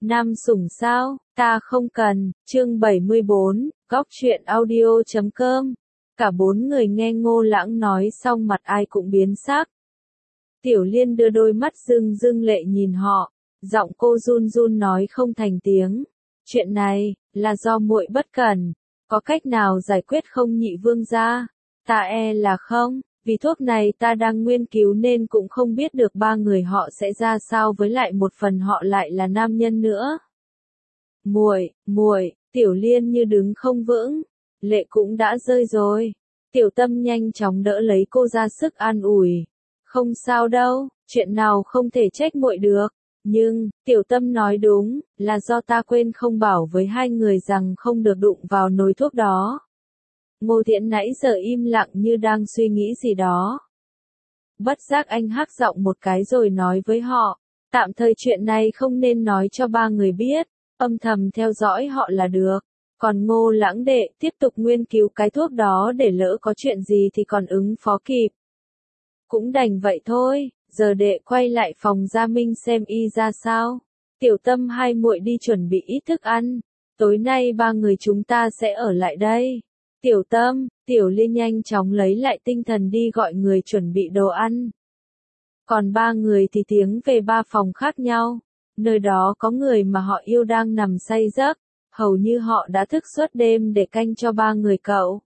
Nam sủng sao, ta không cần, chương 74, góc truyện audio.com. Cả bốn người nghe Ngô Lãng nói xong mặt ai cũng biến sắc. Tiểu Liên đưa đôi mắt rưng rưng lệ nhìn họ, giọng cô run run nói không thành tiếng. Chuyện này, là do muội bất cẩn, có cách nào giải quyết không nhị vương gia? Ta e là không, vì thuốc này ta đang nghiên cứu nên cũng không biết được ba người họ sẽ ra sao, với lại một phần họ lại là nam nhân nữa. Muội, Tiểu Liên như đứng không vững, lệ cũng đã rơi rồi. Tiểu Tâm nhanh chóng đỡ lấy cô ra sức an ủi. Không sao đâu, chuyện nào không thể trách muội được. Nhưng, Tiểu Tâm nói đúng, là do ta quên không bảo với hai người rằng không được đụng vào nồi thuốc đó. Ngô Thiện nãy giờ im lặng như đang suy nghĩ gì đó. Bất giác anh hắc giọng một cái rồi nói với họ, tạm thời chuyện này không nên nói cho ba người biết, âm thầm theo dõi họ là được. Còn Ngô Lãng đệ tiếp tục nghiên cứu cái thuốc đó để lỡ có chuyện gì thì còn ứng phó kịp. Cũng đành vậy thôi, giờ đệ quay lại phòng Gia Minh xem y ra sao. Tiểu Tâm hai muội đi chuẩn bị ít thức ăn, tối nay ba người chúng ta sẽ ở lại đây. Tiểu Tâm, Tiểu Liên nhanh chóng lấy lại tinh thần đi gọi người chuẩn bị đồ ăn. Còn ba người thì tiến về ba phòng khác nhau. Nơi đó có người mà họ yêu đang nằm say giấc, hầu như họ đã thức suốt đêm để canh cho ba người cậu.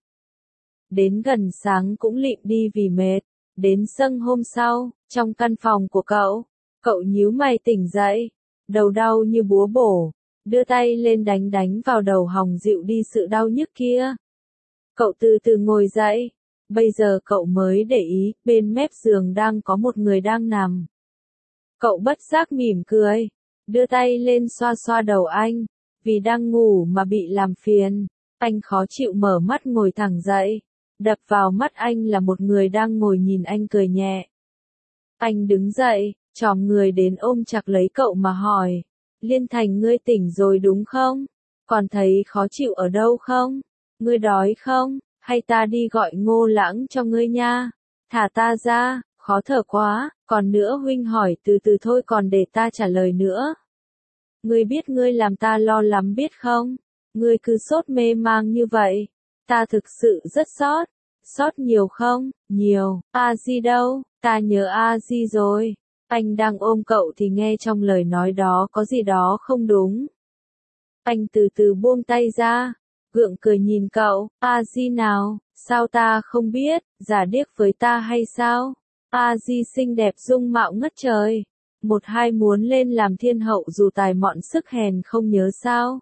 Đến gần sáng cũng lịm đi vì mệt. Đến sâng hôm sau, trong căn phòng của cậu nhíu mày tỉnh dậy, đầu đau như búa bổ, đưa tay lên đánh vào đầu hòng dịu đi sự đau nhức kia. Cậu từ từ ngồi dậy, bây giờ cậu mới để ý, bên mép giường đang có một người đang nằm. Cậu bất giác mỉm cười, đưa tay lên xoa xoa đầu anh, vì đang ngủ mà bị làm phiền. Anh khó chịu mở mắt ngồi thẳng dậy, đập vào mắt anh là một người đang ngồi nhìn anh cười nhẹ. Anh đứng dậy, chòm người đến ôm chặt lấy cậu mà hỏi, Liên Thành ngươi tỉnh rồi đúng không? Còn thấy khó chịu ở đâu không? Ngươi đói không? Hay ta đi gọi Ngô Lãng cho ngươi nha? Thả ta ra, khó thở quá, còn nữa huynh hỏi từ từ thôi còn để ta trả lời nữa. Ngươi biết ngươi làm ta lo lắm biết không? Ngươi cứ sốt mê mang như vậy. Ta thực sự rất sốt. Sốt nhiều không? Nhiều. A Di đâu? Ta nhớ A Di rồi. Anh đang ôm cậu thì nghe trong lời nói đó có gì đó không đúng. Anh từ từ buông tay ra, gượng cười nhìn cậu. A Di nào? Sao ta không biết? Giả điếc với ta hay sao? A Di xinh đẹp dung mạo ngất trời. Một hai muốn lên làm thiên hậu dù tài mọn sức hèn không nhớ sao?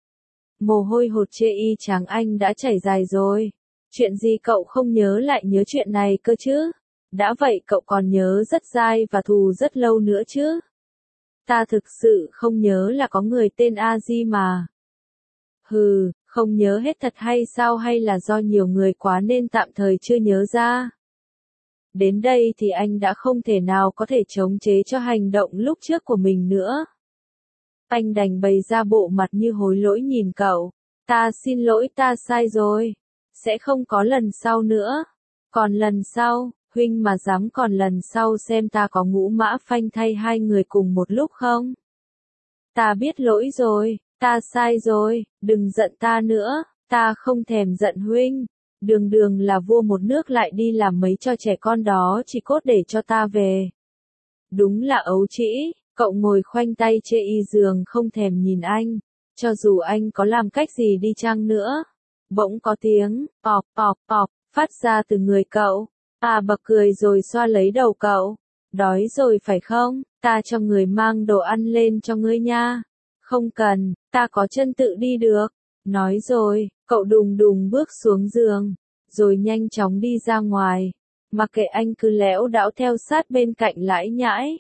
Mồ hôi hột chê y chang anh đã chảy dài rồi. Chuyện gì cậu không nhớ lại nhớ chuyện này cơ chứ? Đã vậy cậu còn nhớ rất dai và thù rất lâu nữa chứ? Ta thực sự không nhớ là có người tên A Di mà. Hừ, không nhớ hết thật hay sao, hay là do nhiều người quá nên tạm thời chưa nhớ ra? Đến đây thì anh đã không thể nào có thể chống chế cho hành động lúc trước của mình nữa. Anh đành bày ra bộ mặt như hối lỗi nhìn cậu. Ta xin lỗi, ta sai rồi. Sẽ không có lần sau nữa. Còn lần sau, huynh mà dám còn lần sau xem ta có ngũ mã phanh thay hai người cùng một lúc không? Ta biết lỗi rồi, ta sai rồi, đừng giận ta nữa, ta không thèm giận huynh. Đường đường là vua một nước lại đi làm mấy cho trẻ con đó chỉ cốt để cho ta về. Đúng là ấu trĩ, cậu ngồi khoanh tay chê y giường không thèm nhìn anh, cho dù anh có làm cách gì đi chăng nữa. Bỗng có tiếng, ọp, phát ra từ người cậu. Bật cười rồi xoa lấy đầu cậu. Đói rồi phải không? Ta cho người mang đồ ăn lên cho ngươi nha. Không cần, ta có chân tự đi được. Nói rồi, cậu đùng đùng bước xuống giường, rồi nhanh chóng đi ra ngoài. Mặc kệ anh cứ lẽo đãng theo sát bên cạnh lải nhải.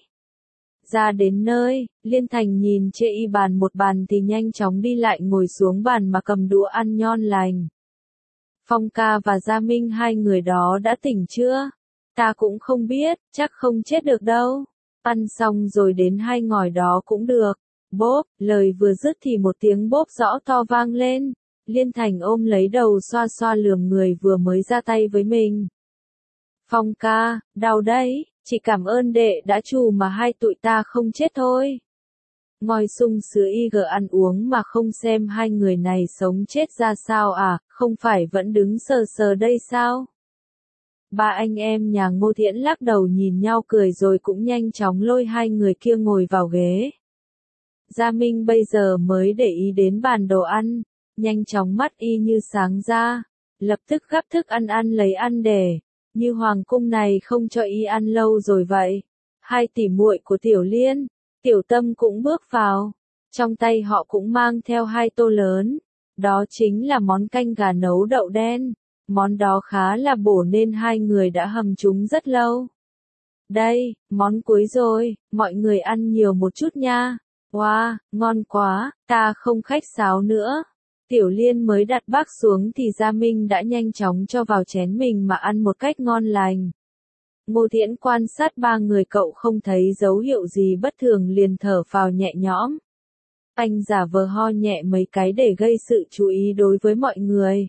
Ra đến nơi, Liên Thành nhìn chê y bàn một bàn thì nhanh chóng đi lại ngồi xuống bàn mà cầm đũa ăn ngon lành. Phong ca và Gia Minh hai người đó đã tỉnh chưa? Ta cũng không biết, chắc không chết được đâu. Ăn xong rồi đến hai ngòi đó cũng được. Bốp, lời vừa dứt thì một tiếng bốp rõ to vang lên. Liên Thành ôm lấy đầu xoa xoa lườm người vừa mới ra tay với mình. Phong ca, đau đấy, chỉ cảm ơn đệ đã trù mà hai tụi ta không chết thôi. Ngồi sung sứa IG ăn uống mà không xem hai người này sống chết ra sao à, không phải vẫn đứng sờ sờ đây sao? Ba anh em nhà Ngô Thiễn lắc đầu nhìn nhau cười rồi cũng nhanh chóng lôi hai người kia ngồi vào ghế. Gia Minh bây giờ mới để ý đến bàn đồ ăn, nhanh chóng mắt y như sáng ra, lập tức gắp thức ăn lấy ăn để, như hoàng cung này không cho y ăn lâu rồi vậy. Hai tỷ muội của Tiểu Liên, Tiểu Tâm cũng bước vào, trong tay họ cũng mang theo hai tô lớn, đó chính là món canh gà nấu đậu đen, món đó khá là bổ nên hai người đã hầm chúng rất lâu. Đây, món cuối rồi, mọi người ăn nhiều một chút nha. Wow, ngon quá, ta không khách sáo nữa. Tiểu Liên mới đặt bát xuống thì Gia Minh đã nhanh chóng cho vào chén mình mà ăn một cách ngon lành. Ngô Thiễn quan sát ba người cậu không thấy dấu hiệu gì bất thường liền thở phào nhẹ nhõm. Anh giả vờ ho nhẹ mấy cái để gây sự chú ý đối với mọi người.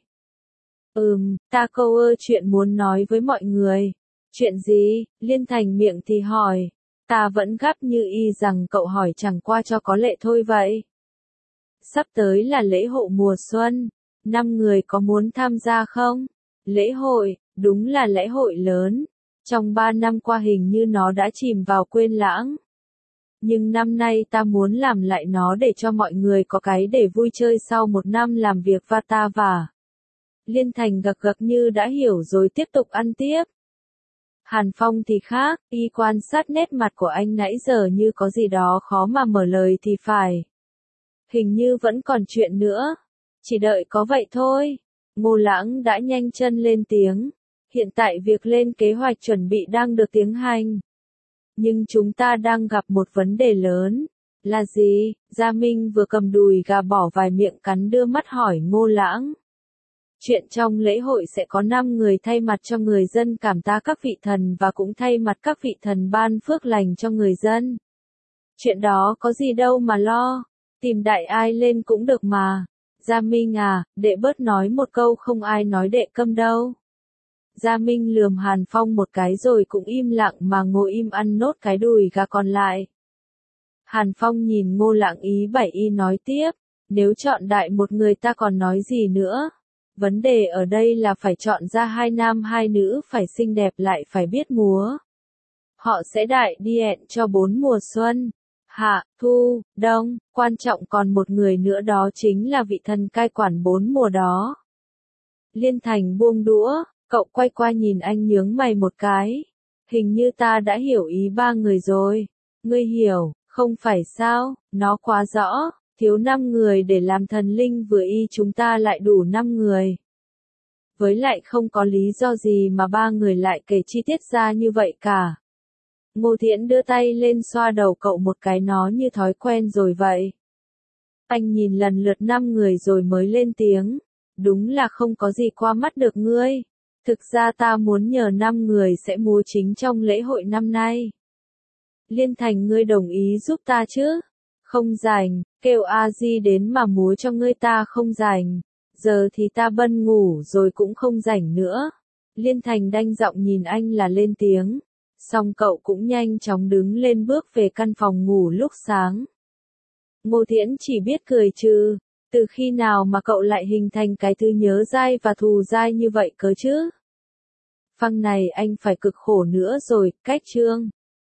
Ta câu chuyện muốn nói với mọi người. Chuyện gì? Liên Thành miệng thì hỏi. Ta vẫn gắp như y rằng cậu hỏi chẳng qua cho có lệ thôi vậy. Sắp tới là lễ hội mùa xuân, 5 người có muốn tham gia không? Lễ hội, đúng là lễ hội lớn. Trong 3 năm qua hình như nó đã chìm vào quên lãng. Nhưng năm nay ta muốn làm lại nó để cho mọi người có cái để vui chơi sau 1 năm làm việc va ta vả. Liên Thành gật gật như đã hiểu rồi tiếp tục ăn tiếp. Hàn Phong thì khác, y quan sát nét mặt của anh nãy giờ như có gì đó khó mà mở lời thì phải. Hình như vẫn còn chuyện nữa. Chỉ đợi có vậy thôi. Ngô Lãng đã nhanh chân lên tiếng. Hiện tại việc lên kế hoạch chuẩn bị đang được tiến hành. Nhưng chúng ta đang gặp một vấn đề lớn. Là gì? Gia Minh vừa cầm đùi gà bỏ vài miệng cắn đưa mắt hỏi Ngô Lãng. Chuyện trong lễ hội sẽ có 5 người thay mặt cho người dân cảm tạ các vị thần và cũng thay mặt các vị thần ban phước lành cho người dân. Chuyện đó có gì đâu mà lo, tìm đại ai lên cũng được mà. Gia Minh à, đệ bớt nói một câu không ai nói đệ câm đâu. Gia Minh lườm Hàn Phong một cái rồi cũng im lặng mà ngồi im ăn nốt cái đùi gà còn lại. Hàn Phong nhìn Ngô Lãng ý bảy y nói tiếp, nếu chọn đại một người ta còn nói gì nữa. Vấn đề ở đây là phải chọn ra 2 nam 2 nữ phải xinh đẹp lại phải biết múa. Họ sẽ đại đi hẹn cho 4 mùa xuân, hạ, thu, đông, quan trọng còn một người nữa đó chính là vị thần cai quản 4 mùa đó. Liên Thành buông đũa, cậu quay qua nhìn anh nhướng mày một cái. Hình như ta đã hiểu ý ba người rồi. Ngươi hiểu, không phải sao, nó quá rõ. Thiếu 5 người để làm thần linh vừa y chúng ta lại đủ 5 người. Với lại không có lý do gì mà ba người lại kể chi tiết ra như vậy cả. Ngô Thiễn đưa tay lên xoa đầu cậu một cái nó như thói quen rồi vậy. Anh nhìn lần lượt 5 người rồi mới lên tiếng. Đúng là không có gì qua mắt được ngươi. Thực ra ta muốn nhờ 5 người sẽ múa chính trong lễ hội năm nay. Liên Thành ngươi đồng ý giúp ta chứ? Không rảnh, kêu A Di đến mà múa cho ngươi ta không rảnh. Giờ thì ta bân ngủ rồi cũng không rảnh nữa. Liên Thành đanh giọng nhìn anh là lên tiếng. Xong cậu cũng nhanh chóng đứng lên bước về căn phòng ngủ lúc sáng. Ngô Thiễn chỉ biết cười trừ. Từ khi nào mà cậu lại hình thành cái thứ nhớ dai và thù dai như vậy cơ chứ? Phăng này anh phải cực khổ nữa rồi, cách chương.